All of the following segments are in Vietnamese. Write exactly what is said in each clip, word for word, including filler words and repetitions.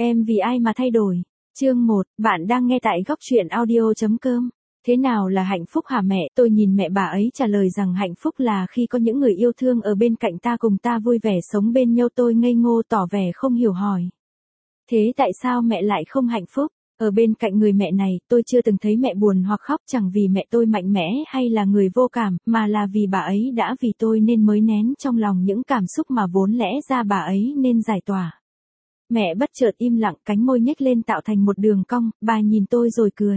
Em vì ai mà thay đổi? Chương một, bạn đang nghe tại góc truyện audio chấm com. Thế nào là hạnh phúc hả mẹ? Tôi nhìn mẹ bà ấy trả lời rằng hạnh phúc là khi có những người yêu thương ở bên cạnh ta cùng ta vui vẻ sống bên nhau. Tôi ngây ngô tỏ vẻ không hiểu hỏi. Thế tại sao mẹ lại không hạnh phúc? Ở bên cạnh người mẹ này, tôi chưa từng thấy mẹ buồn hoặc khóc, chẳng vì mẹ tôi mạnh mẽ hay là người vô cảm, mà là vì bà ấy đã vì tôi nên mới nén trong lòng những cảm xúc mà vốn lẽ ra bà ấy nên giải tỏa. Mẹ bất chợt im lặng, cánh môi nhếch lên tạo thành một đường cong, bà nhìn tôi rồi cười.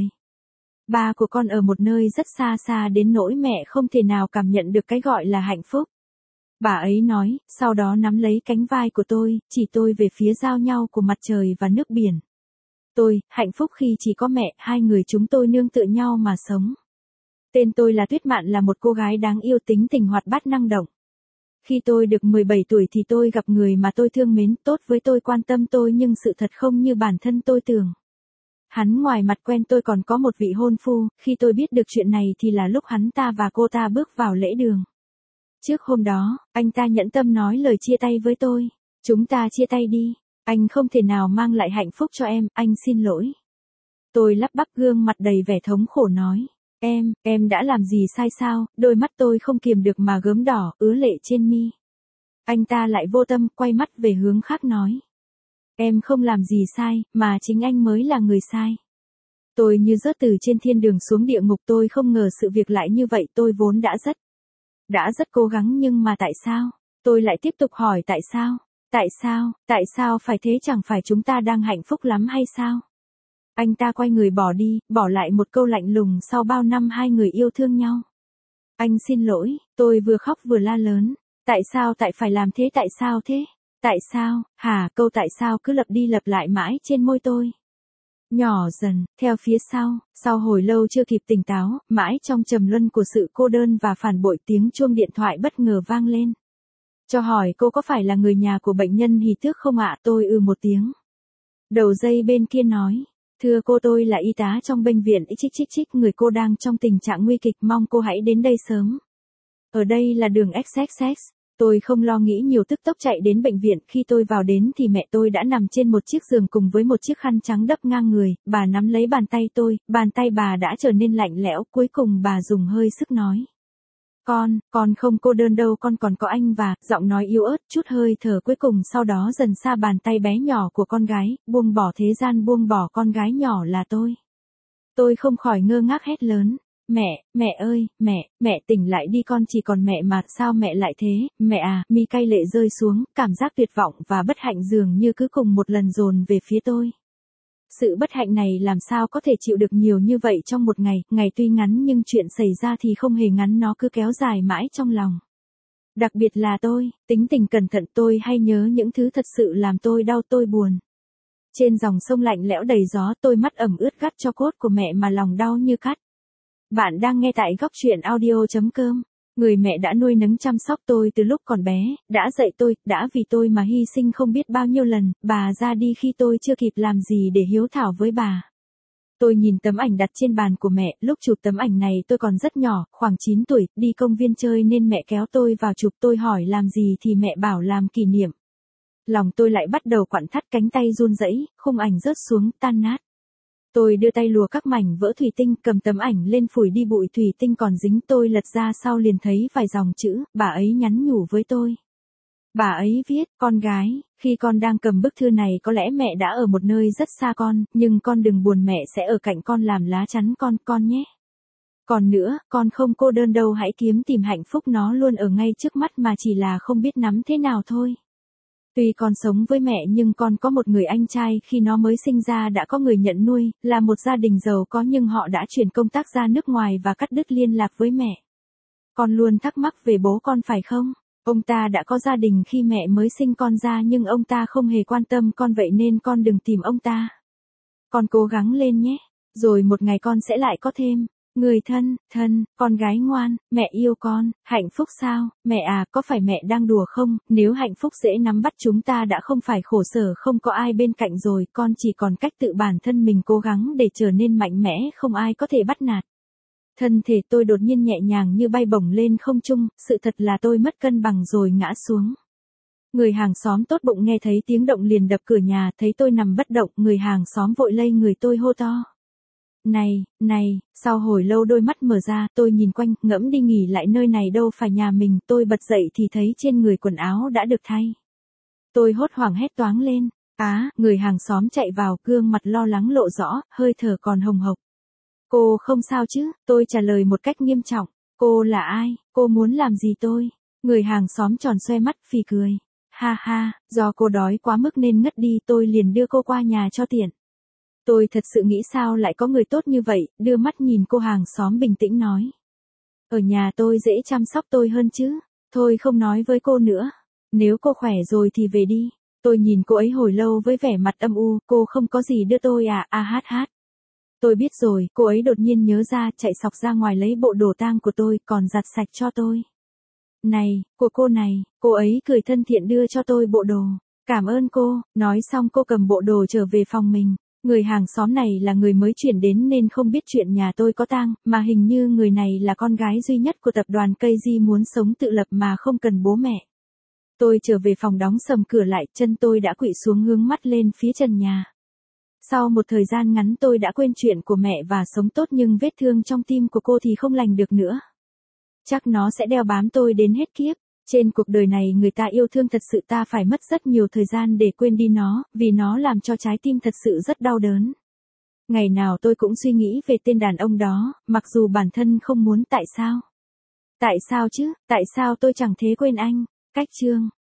Ba của con ở một nơi rất xa xa đến nỗi mẹ không thể nào cảm nhận được cái gọi là hạnh phúc. Bà ấy nói, sau đó nắm lấy cánh vai của tôi, chỉ tôi về phía giao nhau của mặt trời và nước biển. Tôi, hạnh phúc khi chỉ có mẹ, hai người chúng tôi nương tựa nhau mà sống. Tên tôi là Tuyết Mạn, là một cô gái đáng yêu, tính tình hoạt bát năng động. Khi tôi được mười bảy tuổi thì tôi gặp người mà tôi thương mến, tốt với tôi, quan tâm tôi, nhưng sự thật không như bản thân tôi tưởng. Hắn ngoài mặt quen tôi còn có một vị hôn phu, khi tôi biết được chuyện này thì là lúc hắn ta và cô ta bước vào lễ đường. Trước hôm đó, anh ta nhẫn tâm nói lời chia tay với tôi. Chúng ta chia tay đi. Anh không thể nào mang lại hạnh phúc cho em, anh xin lỗi. Tôi lắp bắp, gương mặt đầy vẻ thống khổ nói. Em, em đã làm gì sai sao? Đôi mắt tôi không kiềm được mà gớm đỏ, ứa lệ trên mi. Anh ta lại vô tâm, quay mắt về hướng khác nói. Em không làm gì sai, mà chính anh mới là người sai. Tôi như rớt từ trên thiên đường xuống địa ngục, tôi không ngờ sự việc lại như vậy, tôi vốn đã rất, đã rất cố gắng, nhưng mà tại sao? Tôi lại tiếp tục hỏi tại sao? Tại sao, tại sao phải thế, chẳng phải chúng ta đang hạnh phúc lắm hay sao? Anh ta quay người bỏ đi, bỏ lại một câu lạnh lùng, sau bao năm hai người yêu thương nhau. Anh xin lỗi, tôi vừa khóc vừa la lớn. Tại sao tại phải làm thế, tại sao thế? Tại sao, hả, câu tại sao cứ lặp đi lặp lại mãi trên môi tôi. Nhỏ dần, theo phía sau, sau hồi lâu chưa kịp tỉnh táo, mãi trong trầm luân của sự cô đơn và phản bội, tiếng chuông điện thoại bất ngờ vang lên. Cho hỏi cô có phải là người nhà của bệnh nhân Hỷ Tước không ạ? Tôi ừ một tiếng. Đầu dây bên kia nói. Thưa cô, tôi là y tá trong bệnh viện. Chích chích chích, người cô đang trong tình trạng nguy kịch, mong cô hãy đến đây sớm. Ở đây là đường ích ích ích. Tôi không lo nghĩ nhiều, tức tốc chạy đến bệnh viện. Khi tôi vào đến thì mẹ tôi đã nằm trên một chiếc giường cùng với một chiếc khăn trắng đắp ngang người. Bà nắm lấy bàn tay tôi, bàn tay bà đã trở nên lạnh lẽo, cuối cùng bà dùng hơi sức nói. Con, con không cô đơn đâu, con còn có anh. Và, giọng nói yếu ớt, chút hơi thở cuối cùng sau đó dần xa bàn tay bé nhỏ của con gái, buông bỏ thế gian, buông bỏ con gái nhỏ là tôi. Tôi không khỏi ngơ ngác hét lớn. Mẹ, mẹ ơi, mẹ, mẹ tỉnh lại đi, con chỉ còn mẹ mà, sao mẹ lại thế, mẹ à, mi cay lệ rơi xuống, cảm giác tuyệt vọng và bất hạnh dường như cứ cùng một lần dồn về phía tôi. Sự bất hạnh này làm sao có thể chịu được nhiều như vậy trong một ngày, ngày tuy ngắn nhưng chuyện xảy ra thì không hề ngắn, nó cứ kéo dài mãi trong lòng. Đặc biệt là tôi, tính tình cẩn thận, tôi hay nhớ những thứ thật sự làm tôi đau, tôi buồn. Trên dòng sông lạnh lẽo đầy gió, tôi mắt ẩm ướt gắt cho cốt của mẹ mà lòng đau như cắt. Bạn đang nghe tại góc truyện audio chấm com. Người mẹ đã nuôi nấng chăm sóc tôi từ lúc còn bé, đã dạy tôi, đã vì tôi mà hy sinh không biết bao nhiêu lần, bà ra đi khi tôi chưa kịp làm gì để hiếu thảo với bà. Tôi nhìn tấm ảnh đặt trên bàn của mẹ, lúc chụp tấm ảnh này tôi còn rất nhỏ, khoảng chín tuổi, đi công viên chơi nên mẹ kéo tôi vào chụp, tôi hỏi làm gì thì mẹ bảo làm kỷ niệm. Lòng tôi lại bắt đầu quặn thắt, cánh tay run rẩy, khung ảnh rớt xuống, tan nát. Tôi đưa tay lùa các mảnh vỡ thủy tinh, cầm tấm ảnh lên phủi đi bụi thủy tinh còn dính. Tôi lật ra sau liền thấy vài dòng chữ, bà ấy nhắn nhủ với tôi. Bà ấy viết, con gái, khi con đang cầm bức thư này có lẽ mẹ đã ở một nơi rất xa con, nhưng con đừng buồn, mẹ sẽ ở cạnh con làm lá chắn con, con nhé. Còn nữa, con không cô đơn đâu, hãy kiếm tìm hạnh phúc, nó luôn ở ngay trước mắt mà chỉ là không biết nắm thế nào thôi. Tuy con sống với mẹ nhưng con có một người anh trai, khi nó mới sinh ra đã có người nhận nuôi, là một gia đình giàu có nhưng họ đã chuyển công tác ra nước ngoài và cắt đứt liên lạc với mẹ. Con luôn thắc mắc về bố con phải không? Ông ta đã có gia đình khi mẹ mới sinh con ra nhưng ông ta không hề quan tâm con, vậy nên con đừng tìm ông ta. Con cố gắng lên nhé, rồi một ngày con sẽ lại có thêm người thân, thân, con gái ngoan, mẹ yêu con. Hạnh phúc sao, mẹ à, có phải mẹ đang đùa không? Nếu hạnh phúc dễ nắm bắt chúng ta đã không phải khổ sở không có ai bên cạnh rồi, con chỉ còn cách tự bản thân mình cố gắng để trở nên mạnh mẽ, không ai có thể bắt nạt. Thân thể tôi đột nhiên nhẹ nhàng như bay bổng lên không trung, sự thật là tôi mất cân bằng rồi ngã xuống. Người hàng xóm tốt bụng nghe thấy tiếng động liền đập cửa nhà, thấy tôi nằm bất động, người hàng xóm vội lay người tôi hô to. Này, này, sau hồi lâu đôi mắt mở ra, tôi nhìn quanh, ngẫm đi nghỉ lại nơi này đâu phải nhà mình, tôi bật dậy thì thấy trên người quần áo đã được thay. Tôi hốt hoảng hét toáng lên, á, người hàng xóm chạy vào, gương mặt lo lắng lộ rõ, hơi thở còn hồng hộc. Cô không sao chứ, tôi trả lời một cách nghiêm trọng, cô là ai, cô muốn làm gì tôi? Người hàng xóm tròn xoe mắt, phì cười. Ha ha, do cô đói quá mức nên ngất đi, tôi liền đưa cô qua nhà cho tiện. Tôi thật sự nghĩ sao lại có người tốt như vậy, đưa mắt nhìn cô hàng xóm bình tĩnh nói. Ở nhà tôi dễ chăm sóc tôi hơn chứ, thôi không nói với cô nữa. Nếu cô khỏe rồi thì về đi. Tôi nhìn cô ấy hồi lâu với vẻ mặt âm u, cô không có gì đưa tôi à, a hát hát. Tôi biết rồi, cô ấy đột nhiên nhớ ra, chạy sọc ra ngoài lấy bộ đồ tang của tôi, còn giặt sạch cho tôi. Này, của cô này, cô ấy cười thân thiện đưa cho tôi bộ đồ. Cảm ơn cô, nói xong cô cầm bộ đồ trở về phòng mình. Người hàng xóm này là người mới chuyển đến nên không biết chuyện nhà tôi có tang, mà hình như người này là con gái duy nhất của tập đoàn Cây Di muốn sống tự lập mà không cần bố mẹ. Tôi trở về phòng đóng sầm cửa lại, chân tôi đã khuỵu xuống hướng mắt lên phía trần nhà. Sau một thời gian ngắn tôi đã quên chuyện của mẹ và sống tốt nhưng vết thương trong tim của cô thì không lành được nữa. Chắc nó sẽ đeo bám tôi đến hết kiếp. Trên cuộc đời này người ta yêu thương thật sự ta phải mất rất nhiều thời gian để quên đi nó, vì nó làm cho trái tim thật sự rất đau đớn. Ngày nào tôi cũng suy nghĩ về tên đàn ông đó, mặc dù bản thân không muốn. Tại sao? Tại sao chứ, tại sao tôi chẳng thế quên anh? Cách chương